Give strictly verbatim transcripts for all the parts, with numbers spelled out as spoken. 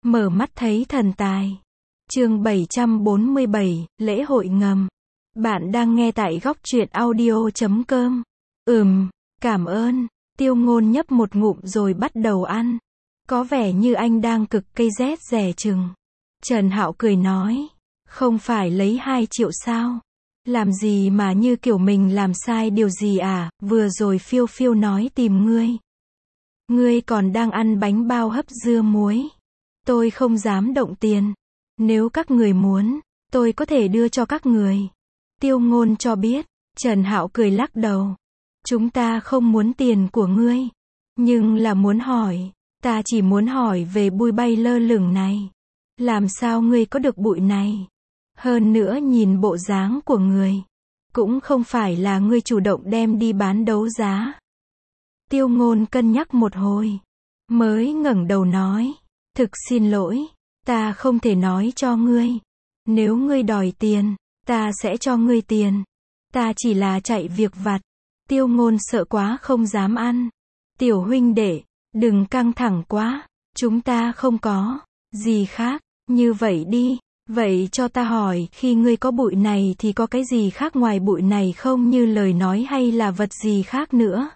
Mở mắt thấy thần tài. Chương bảy trăm bốn mươi bảy, lễ hội ngầm. Bạn đang nghe tại góc truyện audio chấm com. Ừm, cảm ơn. Tiêu Ngôn nhấp một ngụm rồi bắt đầu ăn. Có vẻ như anh đang cực cây rét rẻ chừng. Trần Hạo cười nói, không phải lấy hai triệu sao? Làm gì mà như kiểu mình làm sai điều gì à, vừa rồi Phiêu Phiêu nói tìm ngươi. Ngươi còn đang ăn bánh bao hấp dưa muối. Tôi không dám động tiền. Nếu các người muốn, tôi có thể đưa cho các người. Tiêu Ngôn cho biết. Trần Hạo cười lắc đầu. Chúng ta không muốn tiền của ngươi. Nhưng là muốn hỏi. Ta chỉ muốn hỏi về bụi bay lơ lửng này. Làm sao ngươi có được bụi này? Hơn nữa nhìn bộ dáng của người. Cũng không phải là ngươi chủ động đem đi bán đấu giá. Tiêu Ngôn cân nhắc một hồi. Mới ngẩng đầu nói. Thực xin lỗi. Ta không thể nói cho ngươi. Nếu ngươi đòi tiền, ta sẽ cho ngươi tiền. Ta chỉ là chạy việc vặt. Tiêu Ngôn sợ quá không dám ăn. Tiểu huynh đệ, đừng căng thẳng quá. Chúng ta không có gì khác. Như vậy đi. Vậy cho ta hỏi, khi ngươi có bụi này thì có cái gì khác ngoài bụi này không, như lời nói hay là vật gì khác nữa?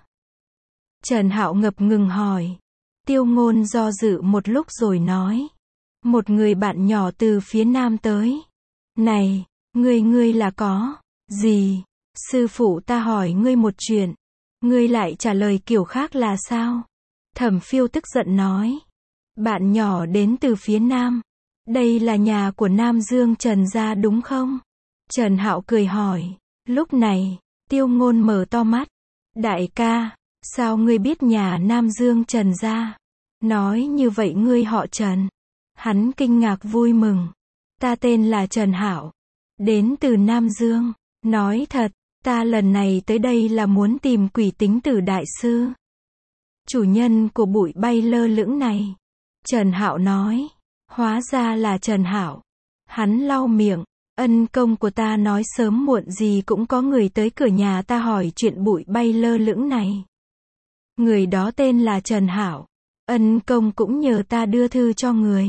Trần Hạo ngập ngừng hỏi. Tiêu Ngôn do dự một lúc rồi nói. Một người bạn nhỏ từ phía nam tới. Này, ngươi ngươi là có gì? Sư phụ ta hỏi ngươi một chuyện. Ngươi lại trả lời kiểu khác là sao? Thẩm Phiêu tức giận nói. Bạn nhỏ đến từ phía nam. Đây là nhà của Nam Dương Trần gia đúng không? Trần Hạo cười hỏi. Lúc này, Tiêu Ngôn mở to mắt. Đại ca, sao ngươi biết nhà Nam Dương Trần gia? Nói như vậy ngươi họ Trần. Hắn kinh ngạc vui mừng. Ta tên là Trần Hạo. Đến từ Nam Dương. Nói thật, ta lần này tới đây là muốn tìm Quỷ Tính Tử đại sư. Chủ nhân của bụi bay lơ lửng này. Trần Hạo nói. Hóa ra là Trần Hạo. Hắn lau miệng. Ân công của ta nói sớm muộn gì cũng có người tới cửa nhà ta hỏi chuyện bụi bay lơ lửng này. Người đó tên là Trần Hạo. Ân công cũng nhờ ta đưa thư cho người.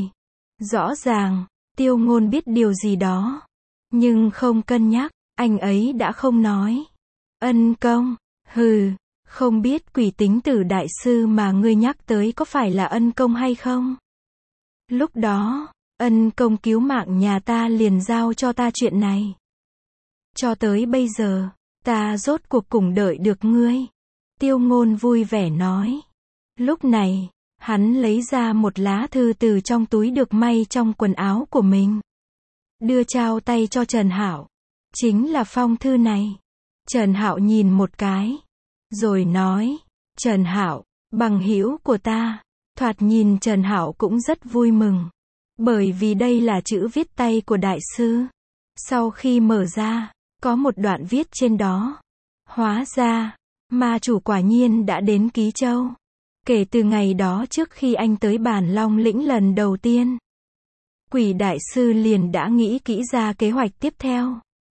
Rõ ràng, Tiêu Ngôn biết điều gì đó. Nhưng không cân nhắc, anh ấy đã không nói. Ân công, hừ, không biết Quỷ Tính Tử đại sư mà ngươi nhắc tới có phải là ân công hay không? Lúc đó, ân công cứu mạng nhà ta liền giao cho ta chuyện này. Cho tới bây giờ, ta rốt cuộc cùng đợi được ngươi. Tiêu Ngôn vui vẻ nói. Lúc này, hắn lấy ra một lá thư từ trong túi được may trong quần áo của mình. Đưa trao tay cho Trần Hạo. Chính là phong thư này. Trần Hạo nhìn một cái. Rồi nói. Trần Hạo, bằng hữu của ta. Thoạt nhìn Trần Hạo cũng rất vui mừng. Bởi vì đây là chữ viết tay của đại sư. Sau khi mở ra, có một đoạn viết trên đó. Hóa ra, ma chủ quả nhiên đã đến Ký Châu. Kể từ ngày đó trước khi anh tới Bản Long lĩnh lần đầu tiên, Quỷ đại sư liền đã nghĩ kỹ ra kế hoạch tiếp theo.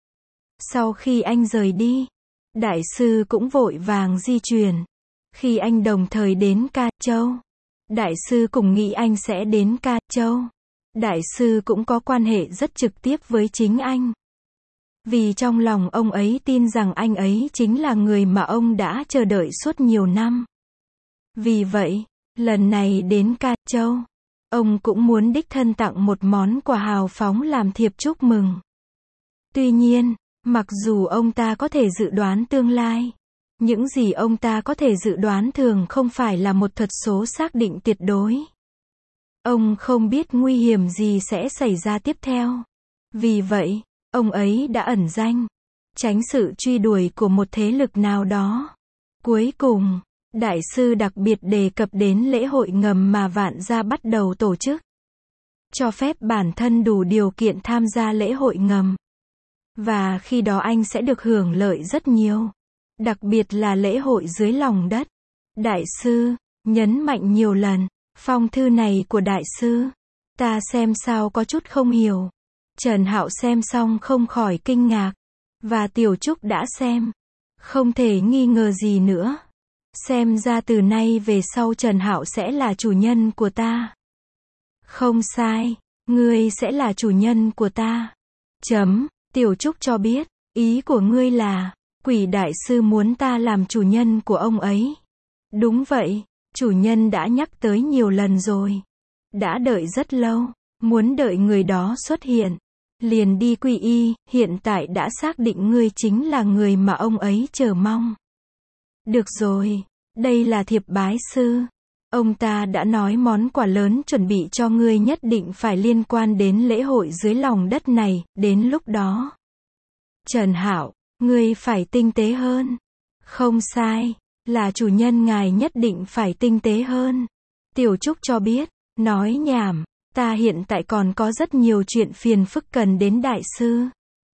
Sau khi anh rời đi, đại sư cũng vội vàng di chuyển. Khi anh đồng thời đến Ca Châu, đại sư cũng nghĩ anh sẽ đến Ca Châu. Đại sư cũng có quan hệ rất trực tiếp với chính anh. Vì trong lòng ông ấy tin rằng anh ấy chính là người mà ông đã chờ đợi suốt nhiều năm. Vì vậy, lần này đến Ca Châu, ông cũng muốn đích thân tặng một món quà hào phóng làm thiệp chúc mừng. Tuy nhiên, mặc dù ông ta có thể dự đoán tương lai, những gì ông ta có thể dự đoán thường không phải là một thuật số xác định tuyệt đối. Ông không biết nguy hiểm gì sẽ xảy ra tiếp theo. Vì vậy, ông ấy đã ẩn danh, tránh sự truy đuổi của một thế lực nào đó. Cuối cùng, đại sư đặc biệt đề cập đến lễ hội ngầm mà Vạn Gia bắt đầu tổ chức. Cho phép bản thân đủ điều kiện tham gia lễ hội ngầm. Và khi đó anh sẽ được hưởng lợi rất nhiều. Đặc biệt là lễ hội dưới lòng đất. Đại sư, nhấn mạnh nhiều lần, phong thư này của đại sư. Ta xem sao có chút không hiểu. Trần Hạo xem xong không khỏi kinh ngạc. Và Tiểu Trúc đã xem. Không thể nghi ngờ gì nữa. Xem ra từ nay về sau Trần Hạo sẽ là chủ nhân của ta. Không sai, ngươi sẽ là chủ nhân của ta. Chấm, Tiểu Trúc cho biết, ý của ngươi là, Quỷ đại sư muốn ta làm chủ nhân của ông ấy. Đúng vậy, chủ nhân đã nhắc tới nhiều lần rồi. Đã đợi rất lâu, muốn đợi người đó xuất hiện. Liền đi quy y, hiện tại đã xác định ngươi chính là người mà ông ấy chờ mong. Được rồi, đây là thiệp bái sư. Ông ta đã nói món quà lớn chuẩn bị cho ngươi nhất định phải liên quan đến lễ hội dưới lòng đất này, đến lúc đó. Trần Hạo, ngươi phải tinh tế hơn. Không sai, là chủ nhân ngài nhất định phải tinh tế hơn. Tiểu Trúc cho biết, nói nhảm, ta hiện tại còn có rất nhiều chuyện phiền phức cần đến đại sư.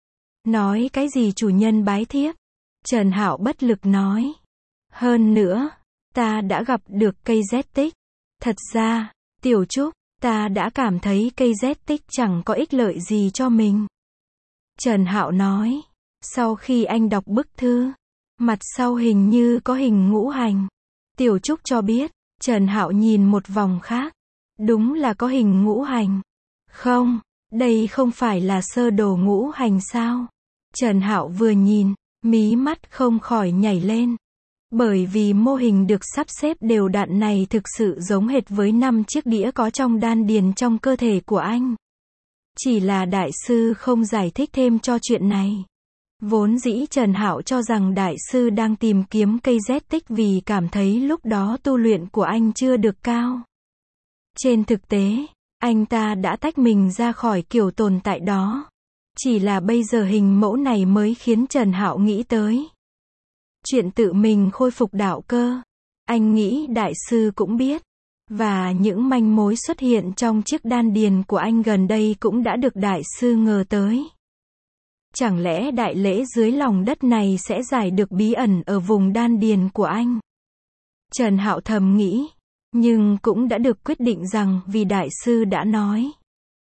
Nói cái gì chủ nhân bái thiếp? Trần Hạo bất lực nói. Hơn nữa, ta đã gặp được cây Z tích. Thật ra, Tiểu Trúc, ta đã cảm thấy cây Z tích chẳng có ích lợi gì cho mình. Trần Hạo nói, sau khi anh đọc bức thư, mặt sau hình như có hình ngũ hành. Tiểu Trúc cho biết, Trần Hạo nhìn một vòng khác. Đúng là có hình ngũ hành. Không, đây không phải là sơ đồ ngũ hành sao? Trần Hạo vừa nhìn, mí mắt không khỏi nhảy lên. Bởi vì mô hình được sắp xếp đều đặn này thực sự giống hệt với năm chiếc đĩa có trong đan điền trong cơ thể của anh. Chỉ là đại sư không giải thích thêm cho chuyện này. Vốn dĩ Trần Hạo cho rằng đại sư đang tìm kiếm cây Z tích vì cảm thấy lúc đó tu luyện của anh chưa được cao. Trên thực tế, anh ta đã tách mình ra khỏi kiểu tồn tại đó. Chỉ là bây giờ hình mẫu này mới khiến Trần Hạo nghĩ tới chuyện tự mình khôi phục đạo cơ. Anh nghĩ đại sư cũng biết. Và những manh mối xuất hiện trong chiếc đan điền của anh gần đây cũng đã được đại sư ngờ tới. Chẳng lẽ đại lễ dưới lòng đất này sẽ giải được bí ẩn ở vùng đan điền của anh? Trần Hạo thầm nghĩ. Nhưng cũng đã được quyết định rằng vì đại sư đã nói.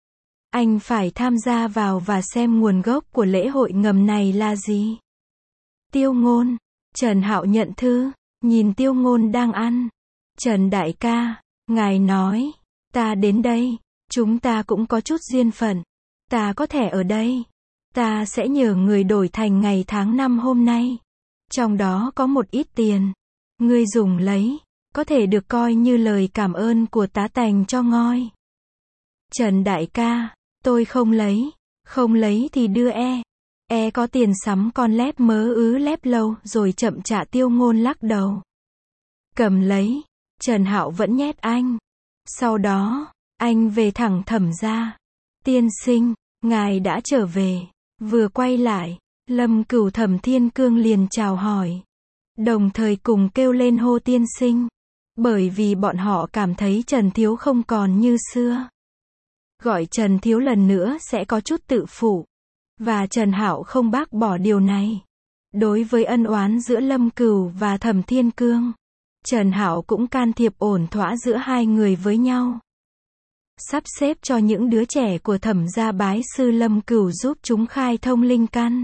Anh phải tham gia vào và xem nguồn gốc của lễ hội ngầm này là gì. Tiêu Ngôn. Trần Hạo nhận thư, nhìn Tiêu Ngôn đang ăn. Trần đại ca, ngài nói, ta đến đây, chúng ta cũng có chút duyên phận. Ta có thể ở đây. Ta sẽ nhờ người đổi thành ngày tháng năm hôm nay. Trong đó có một ít tiền. Ngươi dùng lấy. Có thể được coi như lời cảm ơn của tá tành cho ngôi. Trần đại ca, tôi không lấy. Không lấy thì đưa e. E có tiền sắm con lép mớ ứ lép lâu rồi chậm trả. Tiêu Ngôn lắc đầu. Cầm lấy. Trần Hạo vẫn nhét anh. Sau đó, anh về thẳng Thẩm gia. Tiên sinh, ngài đã trở về. Vừa quay lại, Lâm Cửu Thẩm Thiên Cương liền chào hỏi. Đồng thời cùng kêu lên hô tiên sinh. Bởi vì bọn họ cảm thấy Trần Thiếu không còn như xưa. Gọi Trần Thiếu lần nữa sẽ có chút tự phụ. Và Trần Hạo không bác bỏ điều này. Đối với ân oán giữa Lâm Cửu và Thẩm Thiên Cương, Trần Hạo cũng can thiệp ổn thỏa giữa hai người với nhau. Sắp xếp cho những đứa trẻ của Thẩm gia bái sư Lâm Cửu giúp chúng khai thông linh căn.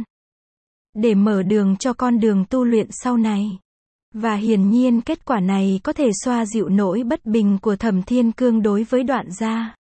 Để mở đường cho con đường tu luyện sau này. Và hiển nhiên kết quả này có thể xoa dịu nỗi bất bình của Thẩm Thiên Cương đối với Đoạn gia.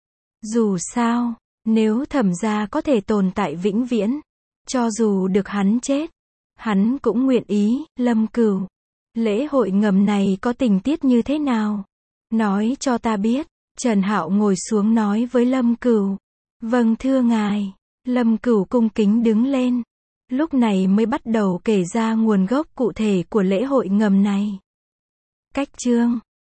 Dù sao, nếu Thẩm gia có thể tồn tại vĩnh viễn, cho dù được hắn chết, hắn cũng nguyện ý. Lâm Cửu, lễ hội ngầm này có tình tiết như thế nào? Nói cho ta biết. Trần Hạo ngồi xuống nói với Lâm Cửu. Vâng thưa ngài. Lâm Cửu cung kính đứng lên. Lúc này mới bắt đầu kể ra nguồn gốc cụ thể của lễ hội ngầm này. Cách chương